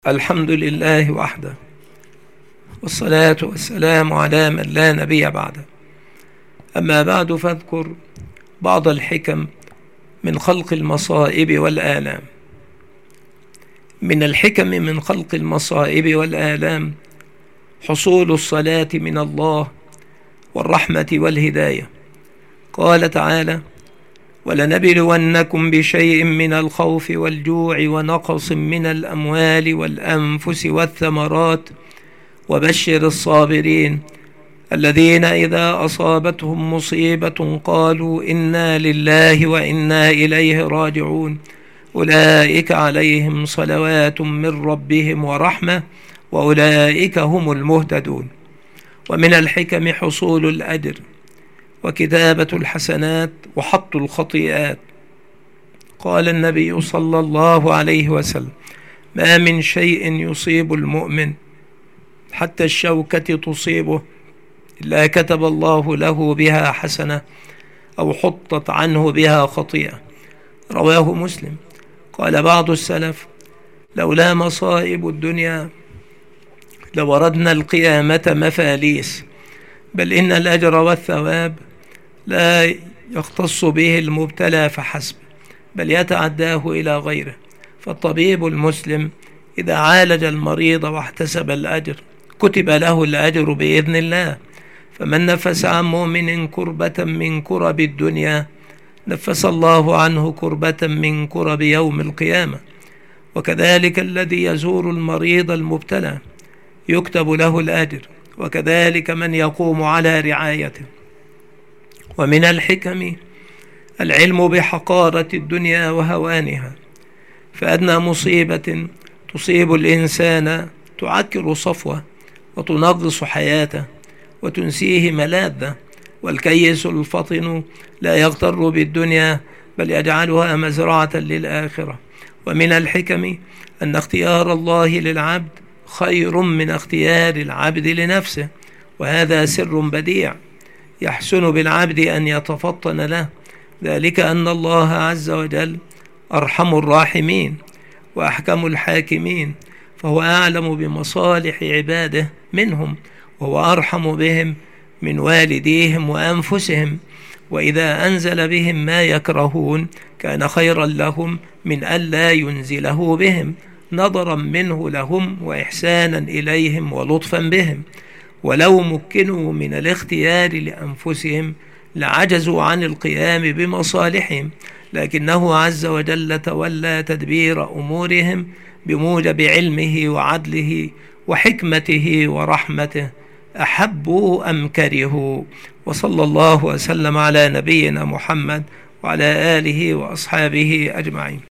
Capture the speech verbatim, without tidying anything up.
الحمد لله وحده، والصلاة والسلام على من لا نبي بعده. أما بعد، فاذكر بعض الحكم من خلق المصائب والآلام. من الحكم من خلق المصائب والآلام حصول الصلاة من الله والرحمة والهداية. قال تعالى: ولنبلونكم بشيء من الخوف والجوع ونقص من الأموال والأنفس والثمرات وبشر الصابرين الذين إذا أصابتهم مصيبة قالوا إنا لله وإنا إليه راجعون أولئك عليهم صلوات من ربهم ورحمة وأولئك هم المهتدون. ومن الحكم حصول الأجر وكتابة الحسنات وحط الخطيئات. قال النبي صلى الله عليه وسلم: ما من شيء يصيب المؤمن حتى الشوكة تصيبه إلا كتب الله له بها حسنة أو حطت عنه بها خطيئة. رواه مسلم. قال بعض السلف: لولا مصائب الدنيا لوردنا القيامة مفاليس، بل إن الأجر والثواب لا يختص به المبتلى فحسب، بل يتعداه إلى غيره. فالطبيب المسلم إذا عالج المريض واحتسب الأجر كتب له الأجر بإذن الله. فمن نفس عن مؤمن كربة من كرب الدنيا نفس الله عنه كربة من كرب يوم القيامة. وكذلك الذي يزور المريض المبتلى يكتب له الأجر، وكذلك من يقوم على رعايته. ومن الحكم العلم بحقارة الدنيا وهوانها، فأدنى مصيبة تصيب الإنسان تعكر صفوه وتنغص حياته وتنسيه ملاذه. والكيس الفطن لا يغتر بالدنيا بل يجعلها مزرعة للآخرة. ومن الحكم أن اختيار الله للعبد خير من اختيار العبد لنفسه، وهذا سر بديع يحسن بالعبد أن يتفطن له، ذلك أن الله عز وجل أرحم الراحمين وأحكم الحاكمين، فهو أعلم بمصالح عباده منهم، وهو أرحم بهم من والديهم وأنفسهم. وإذا أنزل بهم ما يكرهون كان خيرا لهم من ألا ينزله بهم، نظرا منه لهم وإحسانا إليهم ولطفا بهم. ولو مكنوا من الاختيار لأنفسهم لعجزوا عن القيام بمصالحهم، لكنه عز وجل تولى تدبير أمورهم بموجب علمه وعدله وحكمته ورحمته، أحبوا أم كرهوا. وصلى الله وسلم على نبينا محمد وعلى آله وأصحابه أجمعين.